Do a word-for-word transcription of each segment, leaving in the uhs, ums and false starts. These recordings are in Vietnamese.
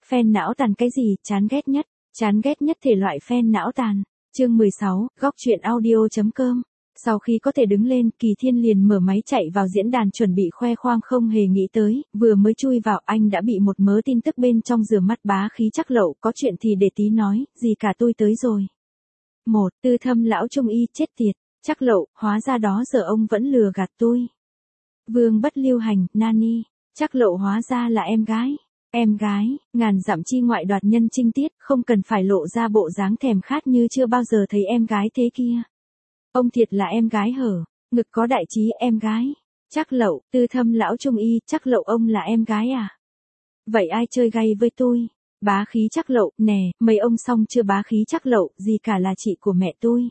Fan não tàn cái gì, chán ghét nhất, chán ghét nhất thể loại fan não tàn. Chương mười sáu, góc truyện audio.com. Sau khi có thể đứng lên, Kỳ Thiên liền mở máy chạy vào diễn đàn chuẩn bị khoe khoang, không hề nghĩ tới, vừa mới chui vào anh đã bị một mớ tin tức bên trong rửa mắt bá khí chắc lậu, có chuyện thì để tí nói, gì cả tôi tới rồi. Một, Tư Thâm lão trung y, chết tiệt, chắc lậu, hóa ra đó giờ ông vẫn lừa gạt tôi. Vương Bất Lưu Hành, Nani, chắc lậu hóa ra là em gái. Em gái, ngàn dặm chi ngoại đoạt nhân trinh tiết, không cần phải lộ ra bộ dáng thèm khát như chưa bao giờ thấy em gái thế kia. Ông thiệt là em gái hở, ngực có đại trí em gái. Chắc lậu, Tư Thâm lão trung y, chắc lậu ông là em gái à? Vậy ai chơi gay với tôi? Bá khí chắc lậu, nè, mấy ông xong chưa? Bá khí chắc lậu, gì cả là chị của mẹ tôi.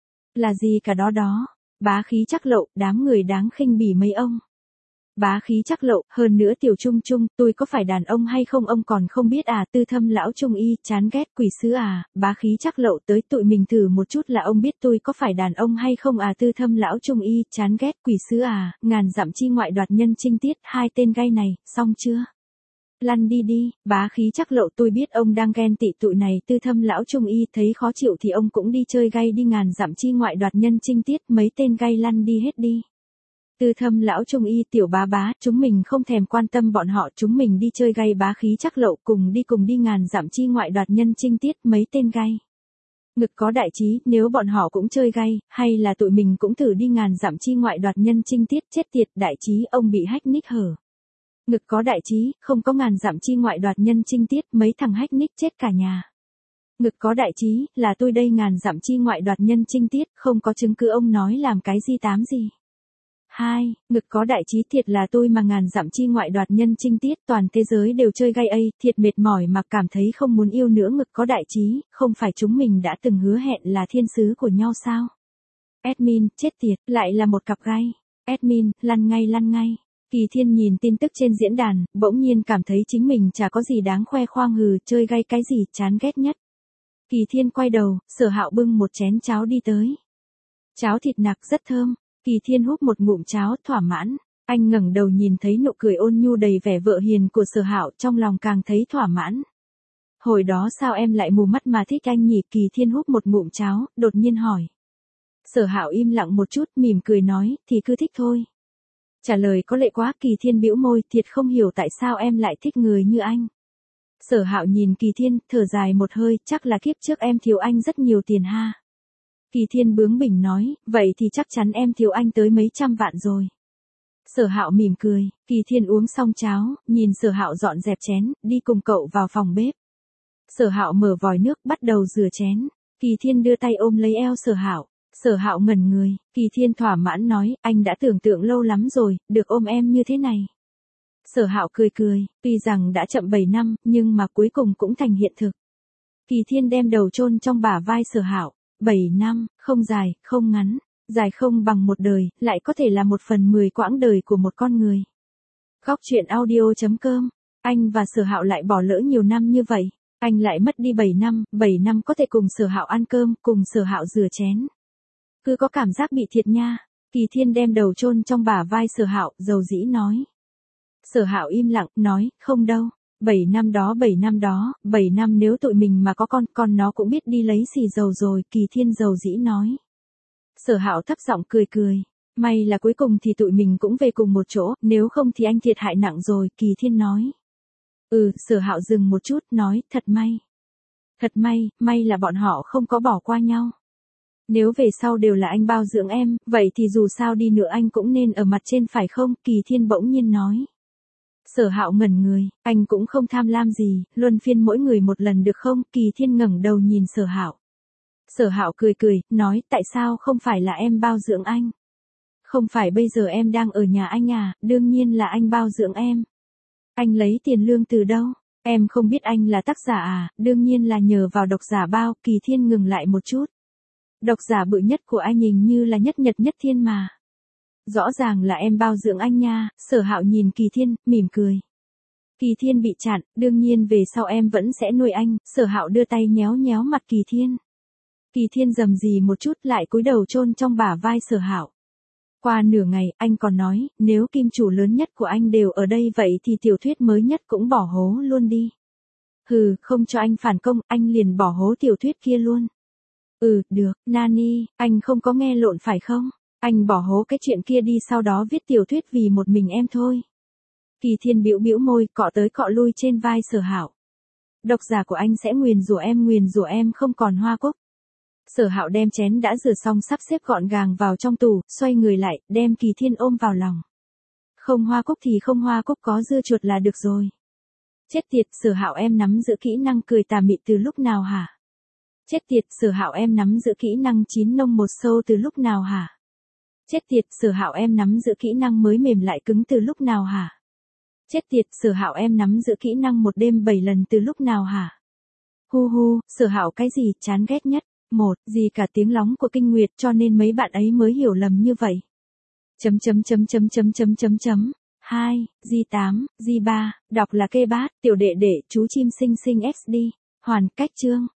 Là gì cả đó đó. Bá khí chắc lậu, đám người đáng khinh bỉ mấy ông. Bá khí chắc lậu, hơn nữa Tiểu Trung Trung, tôi có phải đàn ông hay không ông còn không biết à? Tư Thâm lão trung y, chán ghét quỷ sứ à? Bá khí chắc lậu, tới tụi mình thử một chút là ông biết tôi có phải đàn ông hay không à? Tư Thâm lão trung y, chán ghét quỷ sứ à? Ngàn dặm chi ngoại đoạt nhân trinh tiết, hai tên gay này, xong chưa? Lăn đi đi, bá khí chắc lậu, tôi biết ông đang ghen tị tụi này. Tư Thâm lão trung y, thấy khó chịu thì ông cũng đi chơi gay đi. Ngàn dặm chi ngoại đoạt nhân trinh tiết, mấy tên gay lăn đi hết đi. Tư Thâm lão trung y, tiểu bá bá, chúng mình không thèm quan tâm bọn họ, chúng mình đi chơi gay. Bá khí chắc lậu, cùng đi cùng đi. Ngàn dặm chi ngoại đoạt nhân trinh tiết, mấy tên gay. Ngực có đại trí, nếu bọn họ cũng chơi gay, hay là tụi mình cũng thử đi. Ngàn dặm chi ngoại đoạt nhân trinh tiết, chết tiệt, đại trí ông bị hack nick hở. Ngực có đại trí, không có ngàn dặm chi ngoại đoạt nhân trinh tiết, mấy thằng hack nick chết cả nhà. Ngực có đại trí, là tôi đây. Ngàn dặm chi ngoại đoạt nhân trinh tiết, không có chứng cứ ông nói làm cái gì tám gì. Hai, ngực có đại trí, thiệt là tôi mà. Ngàn dặm chi ngoại đoạt nhân trinh tiết, toàn thế giới đều chơi gay ấy, thiệt mệt mỏi mà cảm thấy không muốn yêu nữa. Ngực có đại trí, không phải chúng mình đã từng hứa hẹn là thiên sứ của nhau sao? Admin, chết tiệt, lại là một cặp gay. Admin, lăn ngay lăn ngay. Kỳ Thiên nhìn tin tức trên diễn đàn, bỗng nhiên cảm thấy chính mình chả có gì đáng khoe khoang. Hừ, chơi gay cái gì, chán ghét nhất. Kỳ Thiên quay đầu, Sở Hạo bưng một chén cháo đi tới. Cháo thịt nạc rất thơm. Kỳ Thiên húp một ngụm cháo, thỏa mãn. Anh ngẩng đầu nhìn thấy nụ cười ôn nhu đầy vẻ vợ hiền của Sở Hạo, trong lòng càng thấy thỏa mãn. Hồi đó sao em lại mù mắt mà thích anh nhỉ? Kỳ Thiên húp một ngụm cháo, đột nhiên hỏi. Sở Hạo im lặng một chút, mỉm cười nói, thì cứ thích thôi. Trả lời có lệ quá. Kỳ Thiên bĩu môi, thiệt không hiểu tại sao em lại thích người như anh. Sở Hạo nhìn Kỳ Thiên, thở dài một hơi, chắc là kiếp trước em thiếu anh rất nhiều tiền ha. Kỳ Thiên bướng bỉnh nói, vậy thì chắc chắn em thiếu anh tới mấy trăm vạn rồi. Sở Hạo mỉm cười. Kỳ Thiên uống xong cháo, nhìn Sở Hạo dọn dẹp chén, đi cùng cậu vào phòng bếp. Sở Hạo mở vòi nước, bắt đầu rửa chén. Kỳ Thiên đưa tay ôm lấy eo Sở Hạo. Sở Hạo ngẩn người. Kỳ Thiên thỏa mãn nói, anh đã tưởng tượng lâu lắm rồi, được ôm em như thế này. Sở Hạo cười cười, tuy rằng đã chậm bảy năm, nhưng mà cuối cùng cũng thành hiện thực. Kỳ Thiên đem đầu chôn trong bả vai Sở Hạo. bảy năm, không dài, không ngắn, dài không bằng một đời, lại có thể là một phần mười quãng đời của một con người. Góc truyện audio.com. Anh và Sở Hạo lại bỏ lỡ nhiều năm như vậy. Anh lại mất đi bảy năm, bảy năm có thể cùng Sở Hạo ăn cơm, cùng Sở Hạo rửa chén. Cứ có cảm giác bị thiệt nha. Kỳ Thiên đem đầu chôn trong bả vai Sở Hạo, dầu dĩ nói. Sở Hạo im lặng, nói, không đâu. Bảy năm đó, bảy năm đó, bảy năm nếu tụi mình mà có con, con nó cũng biết đi lấy xì dầu rồi. Kỳ Thiên dầu dĩ nói. Sở Hạo thấp giọng cười cười. May là cuối cùng thì tụi mình cũng về cùng một chỗ, nếu không thì anh thiệt hại nặng rồi. Kỳ Thiên nói. Ừ, Sở Hạo dừng một chút, nói, thật may. Thật may, may là bọn họ không có bỏ qua nhau. Nếu về sau đều là anh bao dưỡng em, vậy thì dù sao đi nữa anh cũng nên ở mặt trên phải không? Kỳ Thiên bỗng nhiên nói. Sở Hạo ngẩn người, anh cũng không tham lam gì, luân phiên mỗi người một lần được không? Kỳ Thiên ngẩng đầu nhìn Sở Hạo. Sở Hạo cười cười, nói, tại sao không phải là em bao dưỡng anh? Không phải bây giờ em đang ở nhà anh à, đương nhiên là anh bao dưỡng em. Anh lấy tiền lương từ đâu? Em không biết anh là tác giả à, đương nhiên là nhờ vào độc giả bao. Kỳ Thiên ngừng lại một chút. Độc giả bự nhất của anh hình như là Nhất Nhật Nhất Thiên mà. Rõ ràng là em bao dưỡng anh nha. Sở Hạo nhìn Kỳ Thiên, mỉm cười. Kỳ Thiên bị chặn, đương nhiên về sau em vẫn sẽ nuôi anh. Sở Hạo đưa tay nhéo nhéo mặt Kỳ Thiên. Kỳ Thiên rầm rì một chút, lại cúi đầu chôn trong bả vai Sở Hạo. Qua nửa ngày, anh còn nói, nếu kim chủ lớn nhất của anh đều ở đây vậy thì tiểu thuyết mới nhất cũng bỏ hố luôn đi. Hừ, không cho anh phản công, anh liền bỏ hố tiểu thuyết kia luôn. Ừ, được, Nani, anh không có nghe lộn phải không? Anh bỏ hố cái chuyện kia đi sau đó viết tiểu thuyết vì một mình em thôi. Kỳ Thiên bĩu bĩu môi, cọ tới cọ lui trên vai Sở Hạo. Độc giả của anh sẽ nguyền rủa em, nguyền rủa em không còn hoa cúc. Sở Hạo đem chén đã rửa xong sắp xếp gọn gàng vào trong tủ, xoay người lại, đem Kỳ Thiên ôm vào lòng. Không hoa cúc thì không hoa cúc, có dưa chuột là được rồi. Chết tiệt, Sở Hạo em nắm giữ kỹ năng cười tà mị từ lúc nào hả? Chết tiệt, Sở Hạo em nắm giữ kỹ năng chín nông một sâu từ lúc nào hả? Chết tiệt, Sở Hạo em nắm giữ kỹ năng mới mềm lại cứng từ lúc nào hả? Chết tiệt, Sở Hạo em nắm giữ kỹ năng một đêm bảy lần từ lúc nào hả? Hu hu, Sở Hạo cái gì chán ghét nhất? Một, gì cả tiếng lóng của Kinh Nguyệt cho nên mấy bạn ấy mới hiểu lầm như vậy. Chấm chấm chấm chấm chấm chấm chấm chấm. Hai, G tám, G ba, đọc là kê bát, tiểu đệ đệ, chú chim xinh xinh ích đi. Hoàn, cách chương.